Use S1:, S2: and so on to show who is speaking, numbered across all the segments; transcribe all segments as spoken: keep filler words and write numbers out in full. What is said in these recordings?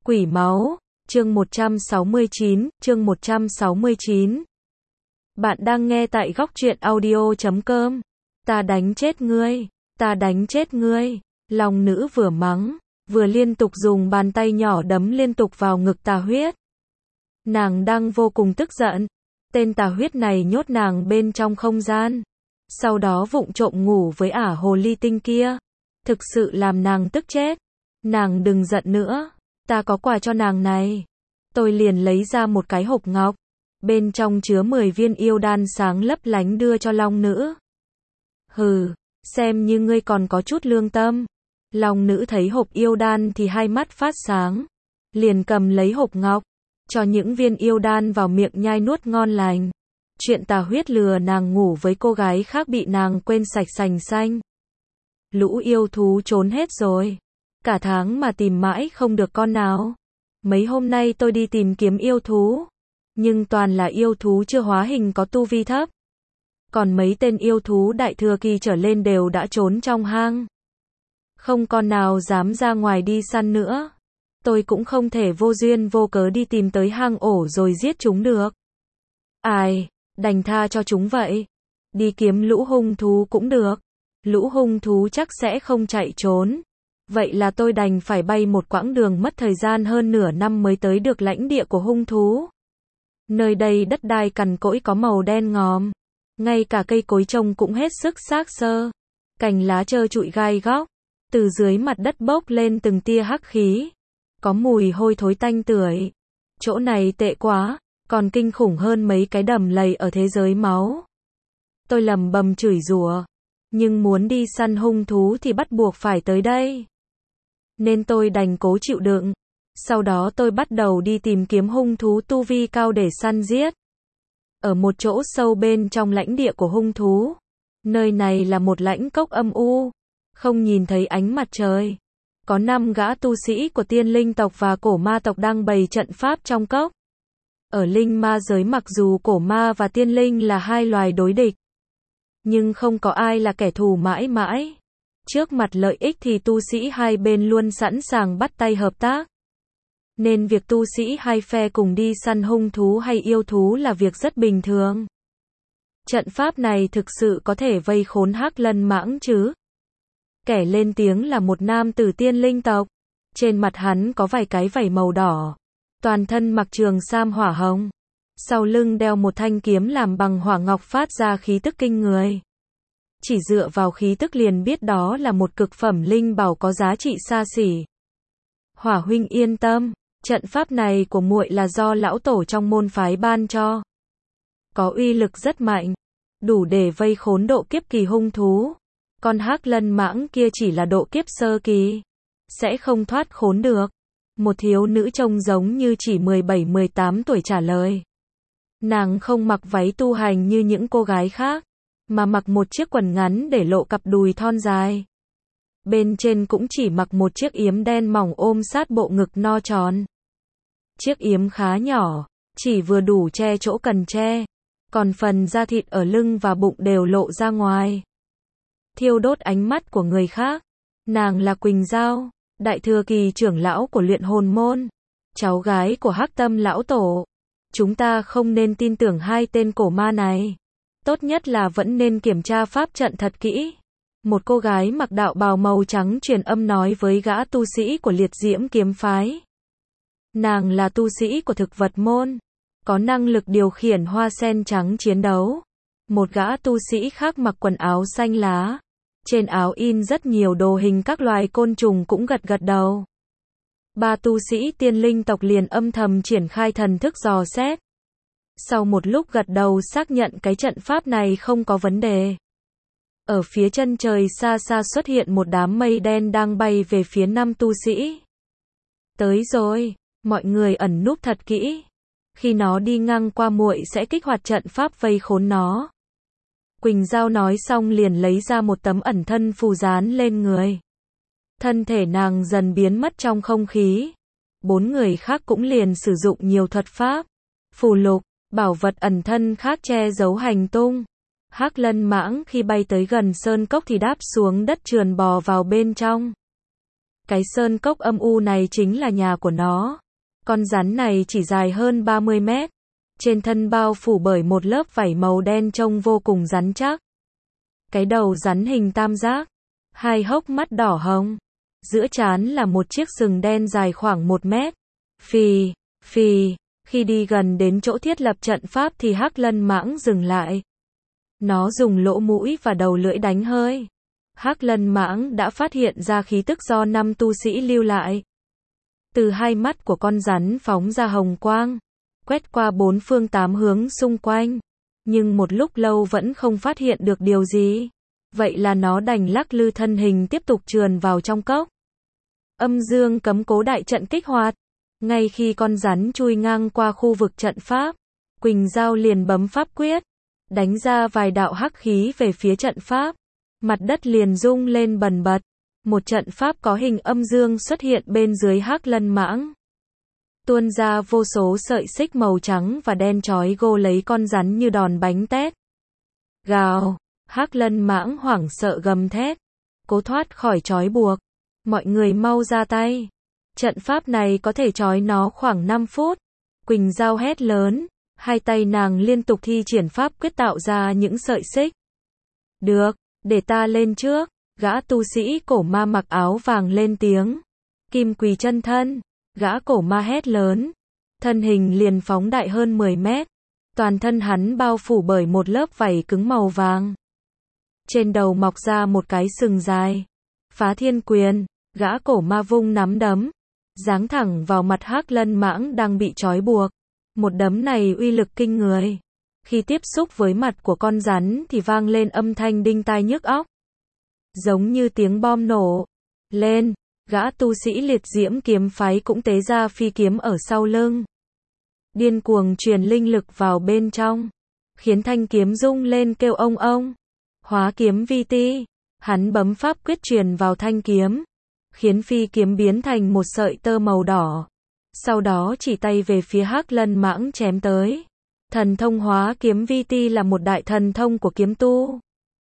S1: Quỷ máu, chương một trăm sáu mươi chín, chương một trăm sáu mươi chín. Bạn đang nghe tại góc truyện audio chấm com. Ta đánh chết ngươi, ta đánh chết ngươi. Long nữ vừa mắng, vừa liên tục dùng bàn tay nhỏ đấm liên tục vào ngực Tà Huyết. Nàng đang vô cùng tức giận. Tên Tà Huyết này nhốt nàng bên trong không gian. Sau đó vụng trộm ngủ với ả hồ ly tinh kia. Thực sự làm nàng tức chết. Nàng đừng giận nữa. Ta có quà cho nàng này. Tôi liền lấy ra một cái hộp ngọc. Bên trong chứa mười viên yêu đan sáng lấp lánh đưa cho Long nữ. Hừ, xem như ngươi còn có chút lương tâm. Long nữ thấy hộp yêu đan thì hai mắt phát sáng. Liền cầm lấy hộp ngọc. Cho những viên yêu đan vào miệng nhai nuốt ngon lành. Chuyện Tà Huyết lừa nàng ngủ với cô gái khác bị nàng quên sạch sành xanh. Lũ yêu thú trốn hết rồi. Cả tháng mà tìm mãi không được con nào. Mấy hôm nay tôi đi tìm kiếm yêu thú. Nhưng toàn là yêu thú chưa hóa hình có tu vi thấp. Còn mấy tên yêu thú đại thừa kỳ trở lên đều đã trốn trong hang. Không con nào dám ra ngoài đi săn nữa. Tôi cũng không thể vô duyên vô cớ đi tìm tới hang ổ rồi giết chúng được. Ai, đành tha cho chúng vậy. Đi kiếm lũ hung thú cũng được. Lũ hung thú chắc sẽ không chạy trốn. Vậy là tôi đành phải bay một quãng đường mất thời gian hơn nửa năm mới tới được lãnh địa của hung thú. Nơi đây đất đai cằn cỗi có màu đen ngòm. Ngay cả cây cối trông cũng hết sức xác xơ. Cành lá trơ trụi gai góc. Từ dưới mặt đất bốc lên từng tia hắc khí. Có mùi hôi thối tanh tưởi. Chỗ này tệ quá, còn kinh khủng hơn mấy cái đầm lầy ở thế giới máu. Tôi lầm bầm chửi rủa. Nhưng muốn đi săn hung thú thì bắt buộc phải tới đây. Nên tôi đành cố chịu đựng. Sau đó tôi bắt đầu đi tìm kiếm hung thú tu vi cao để săn giết. Ở một chỗ sâu bên trong lãnh địa của hung thú. Nơi này là một lãnh cốc âm u. Không nhìn thấy ánh mặt trời. Có năm gã tu sĩ của tiên linh tộc và cổ ma tộc đang bày trận pháp trong cốc. Ở linh ma giới mặc dù cổ ma và tiên linh là hai loài đối địch. Nhưng không có ai là kẻ thù mãi mãi. Trước mặt lợi ích thì tu sĩ hai bên luôn sẵn sàng bắt tay hợp tác. Nên việc tu sĩ hai phe cùng đi săn hung thú hay yêu thú là việc rất bình thường. Trận pháp này thực sự có thể vây khốn Hắc Lân Mãng chứ? Kẻ lên tiếng là một nam tử tiên linh tộc. Trên mặt hắn có vài cái vảy màu đỏ. Toàn thân mặc trường sam hỏa hồng. Sau lưng đeo một thanh kiếm làm bằng hỏa ngọc phát ra khí tức kinh người. Chỉ dựa vào khí tức liền biết đó là một cực phẩm linh bảo có giá trị xa xỉ. Hỏa huynh yên tâm, trận pháp này của muội là do lão tổ trong môn phái ban cho. Có uy lực rất mạnh, đủ để vây khốn độ kiếp kỳ hung thú. Con Hắc Lân Mãng kia chỉ là độ kiếp sơ kỳ, sẽ không thoát khốn được. Một thiếu nữ trông giống như chỉ mười bảy mười tám tuổi trả lời. Nàng không mặc váy tu hành như những cô gái khác, mà mặc một chiếc quần ngắn để lộ cặp đùi thon dài. Bên trên cũng chỉ mặc một chiếc yếm đen mỏng ôm sát bộ ngực no tròn. Chiếc yếm khá nhỏ, chỉ vừa đủ che chỗ cần che, còn phần da thịt ở lưng và bụng đều lộ ra ngoài. Thiêu đốt ánh mắt của người khác. Nàng là Quỳnh Giao, đại thừa kỳ trưởng lão của luyện hồn môn, cháu gái của Hắc Tâm lão tổ. Chúng ta không nên tin tưởng hai tên cổ ma này. Tốt nhất là vẫn nên kiểm tra pháp trận thật kỹ. Một cô gái mặc đạo bào màu trắng truyền âm nói với gã tu sĩ của liệt diễm kiếm phái. Nàng là tu sĩ của thực vật môn, có năng lực điều khiển hoa sen trắng chiến đấu. Một gã tu sĩ khác mặc quần áo xanh lá. Trên áo in rất nhiều đồ hình các loài côn trùng cũng gật gật đầu. Ba tu sĩ tiên linh tộc liền âm thầm triển khai thần thức dò xét. Sau một lúc gật đầu xác nhận cái trận pháp này không có vấn đề. Ở phía chân trời xa xa xuất hiện một đám mây đen đang bay về phía năm tu sĩ. Tới rồi, mọi người ẩn núp thật kỹ. Khi nó đi ngang qua muội sẽ kích hoạt trận pháp vây khốn nó. Quỳnh Giao nói xong liền lấy ra một tấm ẩn thân phù dán lên người. Thân thể nàng dần biến mất trong không khí. Bốn người khác cũng liền sử dụng nhiều thuật pháp, phù lục, bảo vật ẩn thân khác che giấu hành tung. Hắc Lân Mãng khi bay tới gần sơn cốc thì đáp xuống đất trườn bò vào bên trong. Cái sơn cốc âm u này chính là nhà của nó. Con rắn này chỉ dài hơn ba mươi mét. Trên thân bao phủ bởi một lớp vảy màu đen trông vô cùng rắn chắc. Cái đầu rắn hình tam giác. Hai hốc mắt đỏ hồng. Giữa trán là một chiếc sừng đen dài khoảng một mét. Phì, phì. Khi đi gần đến chỗ thiết lập trận pháp thì Hắc Lân Mãng dừng lại. Nó dùng lỗ mũi và đầu lưỡi đánh hơi. Hắc Lân Mãng đã phát hiện ra khí tức do năm tu sĩ lưu lại. Từ hai mắt của con rắn phóng ra hồng quang, quét qua bốn phương tám hướng xung quanh. Nhưng một lúc lâu vẫn không phát hiện được điều gì. Vậy là nó đành lắc lư thân hình tiếp tục trườn vào trong cốc. Âm dương cấm cố đại trận kích hoạt. Ngay khi con rắn chui ngang qua khu vực trận pháp, Quỳnh Giao liền bấm pháp quyết, đánh ra vài đạo hắc khí về phía trận pháp. Mặt đất liền rung lên bần bật. Một trận pháp có hình âm dương xuất hiện bên dưới Hắc Lân Mãng. Tuôn ra vô số sợi xích màu trắng và đen chói gô lấy con rắn như đòn bánh tét. Gào, Hắc Lân Mãng hoảng sợ gầm thét, cố thoát khỏi trói buộc. Mọi người mau ra tay. Trận pháp này có thể trói nó khoảng năm phút. Quỳnh Giao hét lớn, hai tay nàng liên tục thi triển pháp quyết tạo ra những sợi xích. Được, để ta lên trước. Gã tu sĩ cổ ma mặc áo vàng lên tiếng. Kim quỳ chân thân. Gã cổ ma hét lớn. Thân hình liền phóng đại hơn mười mét. Toàn thân hắn bao phủ bởi một lớp vảy cứng màu vàng. Trên đầu mọc ra một cái sừng dài. Phá thiên quyền. Gã cổ ma vung nắm đấm, giáng thẳng vào mặt Hắc Lân Mãng đang bị trói buộc. Một đấm này uy lực kinh người. Khi tiếp xúc với mặt của con rắn thì vang lên âm thanh đinh tai nhức óc. Giống như tiếng bom nổ. Lên, gã tu sĩ liệt diễm kiếm phái cũng tế ra phi kiếm ở sau lưng. Điên cuồng truyền linh lực vào bên trong, khiến thanh kiếm rung lên kêu ông ông. Hóa kiếm vi ti. Hắn bấm pháp quyết truyền vào thanh kiếm, khiến phi kiếm biến thành một sợi tơ màu đỏ. Sau đó chỉ tay về phía Hắc Lân Mãng chém tới. Thần thông hóa kiếm vi ti là một đại thần thông của kiếm tu.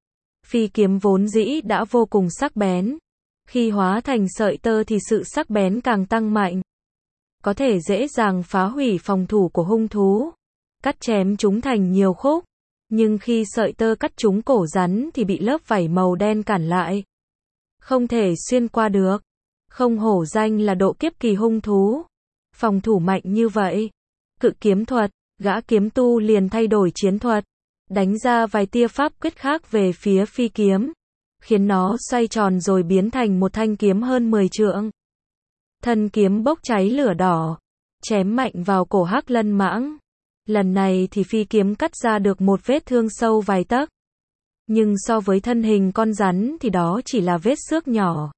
S1: Phi kiếm vốn dĩ đã vô cùng sắc bén. Khi hóa thành sợi tơ thì sự sắc bén càng tăng mạnh. Có thể dễ dàng phá hủy phòng thủ của hung thú. Cắt chém chúng thành nhiều khúc. Nhưng khi sợi tơ cắt trúng cổ rắn thì bị lớp vảy màu đen cản lại. Không thể xuyên qua được. Không hổ danh là độ kiếp kỳ hung thú. Phòng thủ mạnh như vậy. Cự kiếm thuật, gã kiếm tu liền thay đổi chiến thuật. Đánh ra vài tia pháp quyết khác về phía phi kiếm. Khiến nó xoay tròn rồi biến thành một thanh kiếm hơn mười trượng. Thân kiếm bốc cháy lửa đỏ. Chém mạnh vào cổ Hắc Lân Mãng. Lần này thì phi kiếm cắt ra được một vết thương sâu vài tấc. Nhưng so với thân hình con rắn thì đó chỉ là vết xước nhỏ.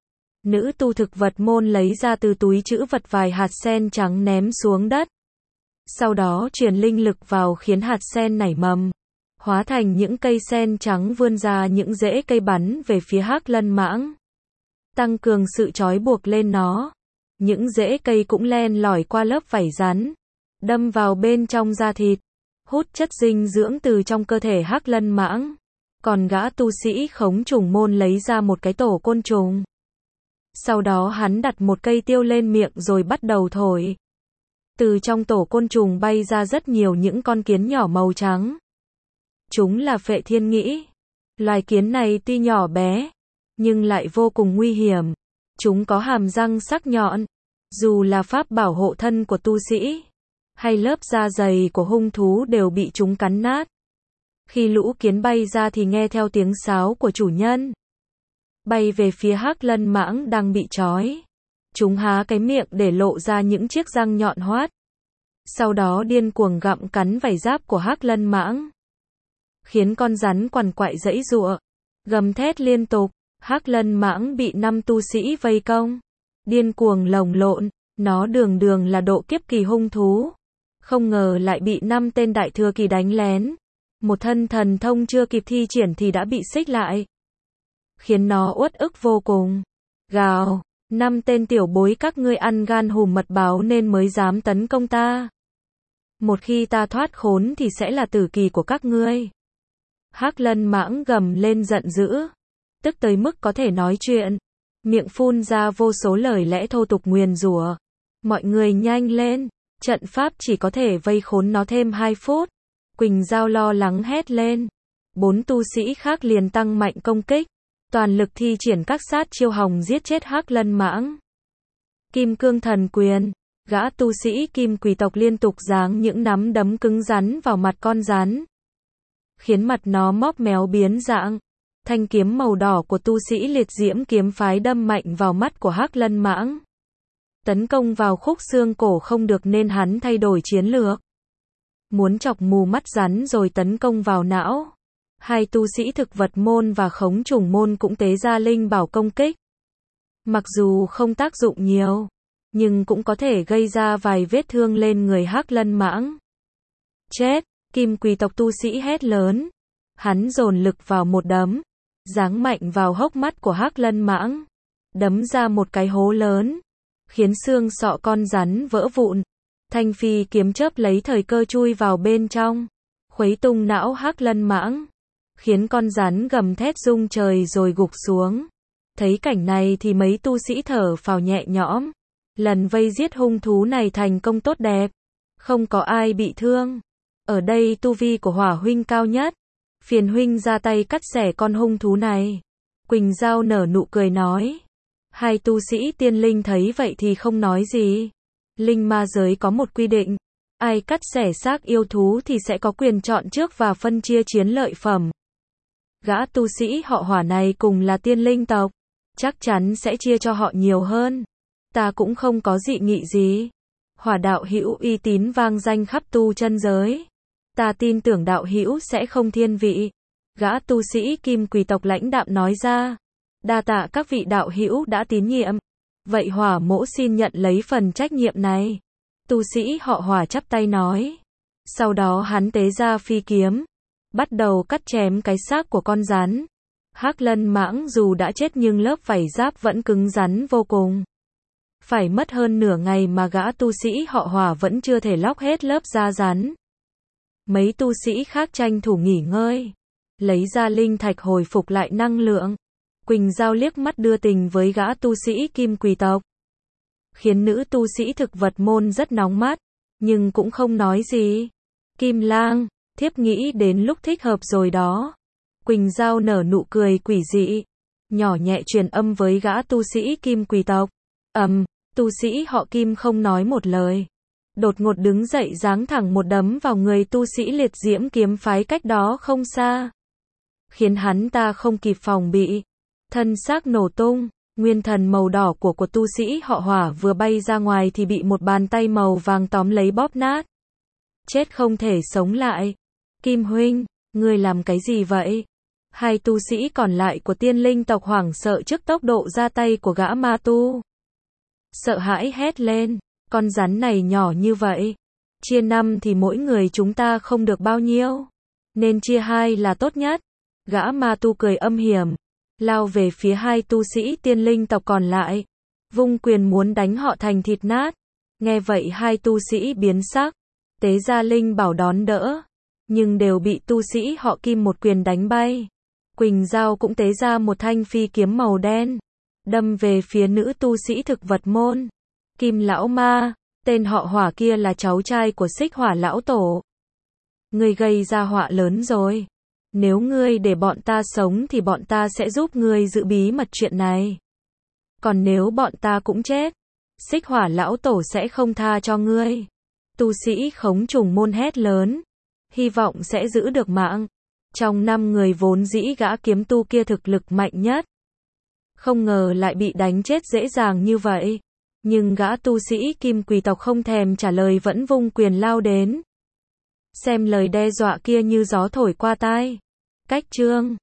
S1: Nữ tu thực vật môn lấy ra từ túi trữ vật vài hạt sen trắng ném xuống đất. Sau đó truyền linh lực vào khiến hạt sen nảy mầm. Hóa thành những cây sen trắng vươn ra những rễ cây bắn về phía Hắc Lân Mãng. Tăng cường sự trói buộc lên nó. Những rễ cây cũng len lỏi qua lớp vảy rắn. Đâm vào bên trong da thịt. Hút chất dinh dưỡng từ trong cơ thể Hắc Lân Mãng. Còn gã tu sĩ khống trùng môn lấy ra một cái tổ côn trùng. Sau đó hắn đặt một cây tiêu lên miệng rồi bắt đầu thổi. Từ trong tổ côn trùng bay ra rất nhiều những con kiến nhỏ màu trắng. Chúng là phệ thiên nghĩ. Loài kiến này tuy nhỏ bé, nhưng lại vô cùng nguy hiểm. Chúng có hàm răng sắc nhọn. Dù là pháp bảo hộ thân của tu sĩ, hay lớp da dày của hung thú đều bị chúng cắn nát. Khi lũ kiến bay ra thì nghe theo tiếng sáo của chủ nhân. Bay về phía Hắc Lân Mãng đang bị trói. Chúng há cái miệng để lộ ra những chiếc răng nhọn hoắt. Sau đó điên cuồng gặm cắn vảy giáp của Hắc Lân Mãng. Khiến con rắn quằn quại giãy giụa, gầm thét liên tục. Hắc Lân Mãng bị năm tu sĩ vây công. Điên cuồng lồng lộn, nó đường đường là độ kiếp kỳ hung thú. Không ngờ lại bị năm tên đại thừa kỳ đánh lén. Một thân thần thông chưa kịp thi triển thì đã bị xích lại. Khiến nó uất ức vô cùng. Gào, năm tên tiểu bối các ngươi ăn gan hùm mật báo nên mới dám tấn công ta. Một khi ta thoát khốn thì sẽ là tử kỳ của các ngươi. Hắc Lân Mãng gầm lên giận dữ. Tức tới mức có thể nói chuyện. miệng phun ra vô số lời lẽ thô tục nguyền rủa. Mọi người nhanh lên, trận pháp chỉ có thể vây khốn nó thêm hai phút. Quỳnh Giao lo lắng hét lên. Bốn tu sĩ khác liền tăng mạnh công kích, toàn lực thi triển các sát chiêu hòng giết chết Hắc Lân Mãng. Kim Cương Thần Quyền, gã tu sĩ Kim Quỷ tộc liên tục giáng những nắm đấm cứng rắn vào mặt con rắn, khiến mặt nó móp méo biến dạng. Thanh kiếm màu đỏ của tu sĩ Liệt Diễm kiếm phái đâm mạnh vào mắt của Hắc Lân Mãng. Tấn công vào khúc xương cổ không được nên hắn thay đổi chiến lược. Muốn chọc mù mắt rắn rồi tấn công vào não. Hai tu sĩ thực vật môn và khống trùng môn cũng tế ra linh bảo công kích. Mặc dù không tác dụng nhiều, nhưng cũng có thể gây ra vài vết thương lên người Hắc Lân Mãng. Chết! Kim Quỷ tộc tu sĩ hét lớn. Hắn dồn lực vào một đấm, giáng mạnh vào hốc mắt của Hắc Lân Mãng, đấm ra một cái hố lớn, khiến xương sọ con rắn vỡ vụn. Thanh phi kiếm chớp lấy thời cơ chui vào bên trong, khuấy tung não Hắc Lân Mãng, khiến con rắn gầm thét rung trời rồi gục xuống. Thấy cảnh này thì mấy tu sĩ thở phào nhẹ nhõm. Lần vây giết hung thú này thành công tốt đẹp, không có ai bị thương. Ở đây tu vi của Hỏa huynh cao nhất, phiền huynh ra tay cắt xẻ con hung thú này. Quỳnh Giao nở nụ cười nói. Hai tu sĩ tiên linh thấy vậy thì không nói gì. Linh ma giới có một quy định, ai cắt xẻ xác yêu thú thì sẽ có quyền chọn trước và phân chia chiến lợi phẩm. Gã tu sĩ họ Hỏa này cùng là tiên linh tộc, chắc chắn sẽ chia cho họ nhiều hơn. Ta cũng không có dị nghị gì. Hỏa đạo hữu uy tín vang danh khắp tu chân giới, ta tin tưởng đạo hữu sẽ không thiên vị. Gã tu sĩ Kim Quỷ tộc lãnh đạm nói ra. Đa tạ các vị đạo hữu đã tín nhiệm. Vậy Hỏa mỗ xin nhận lấy phần trách nhiệm này. Tu sĩ họ Hỏa chắp tay nói. Sau đó hắn tế ra phi kiếm, bắt đầu cắt chém cái xác của con rắn. Hắc Lân Mãng dù đã chết nhưng lớp vảy giáp vẫn cứng rắn vô cùng. Phải mất hơn nửa ngày mà gã tu sĩ họ Hỏa vẫn chưa thể lóc hết lớp da rắn. Mấy tu sĩ khác tranh thủ nghỉ ngơi, lấy ra linh thạch hồi phục lại năng lượng. Quỳnh Giao liếc mắt đưa tình với gã tu sĩ Kim Quỷ tộc, khiến nữ tu sĩ thực vật môn rất nóng mắt, nhưng cũng không nói gì. Kim Lang, thiếp nghĩ đến lúc thích hợp rồi đó. Quỳnh Giao nở nụ cười quỷ dị, nhỏ nhẹ truyền âm với gã tu sĩ Kim Quỷ tộc. Ầm, um, tu sĩ họ Kim không nói một lời, đột ngột đứng dậy giáng thẳng một đấm vào người tu sĩ Liệt Diễm kiếm phái cách đó không xa, khiến hắn ta không kịp phòng bị, thân xác nổ tung. Nguyên thần màu đỏ của của tu sĩ họ Hỏa vừa bay ra ngoài thì bị một bàn tay màu vàng tóm lấy bóp nát. Chết không thể sống lại. Kim huynh, ngươi làm cái gì vậy? Hai tu sĩ còn lại của tiên linh tộc hoảng sợ trước tốc độ ra tay của gã ma tu. Sợ hãi hét lên, con rắn này nhỏ như vậy, chia năm thì mỗi người chúng ta không được bao nhiêu, nên chia hai là tốt nhất. Gã ma tu cười âm hiểm, lao về phía hai tu sĩ tiên linh tộc còn lại, vung quyền muốn đánh họ thành thịt nát. Nghe vậy hai tu sĩ biến sắc, tế ra linh bảo đón đỡ, nhưng đều bị tu sĩ họ Kim một quyền đánh bay. Quỳnh Giao cũng tế ra một thanh phi kiếm màu đen, đâm về phía nữ tu sĩ thực vật môn. Kim lão ma, tên họ Hỏa kia là cháu trai của Xích Hỏa lão tổ. Ngươi gây ra họa lớn rồi. Nếu ngươi để bọn ta sống thì bọn ta sẽ giúp ngươi giữ bí mật chuyện này. Còn nếu bọn ta cũng chết, Xích Hỏa lão tổ sẽ không tha cho ngươi. Tu sĩ khống trùng môn hét lớn, hy vọng sẽ giữ được mạng. Trong năm người vốn dĩ gã kiếm tu kia thực lực mạnh nhất, không ngờ lại bị đánh chết dễ dàng như vậy. Nhưng gã tu sĩ Kim Quỷ tộc không thèm trả lời vẫn vung quyền lao đến. Xem lời đe dọa kia như gió thổi qua tai. Cách chương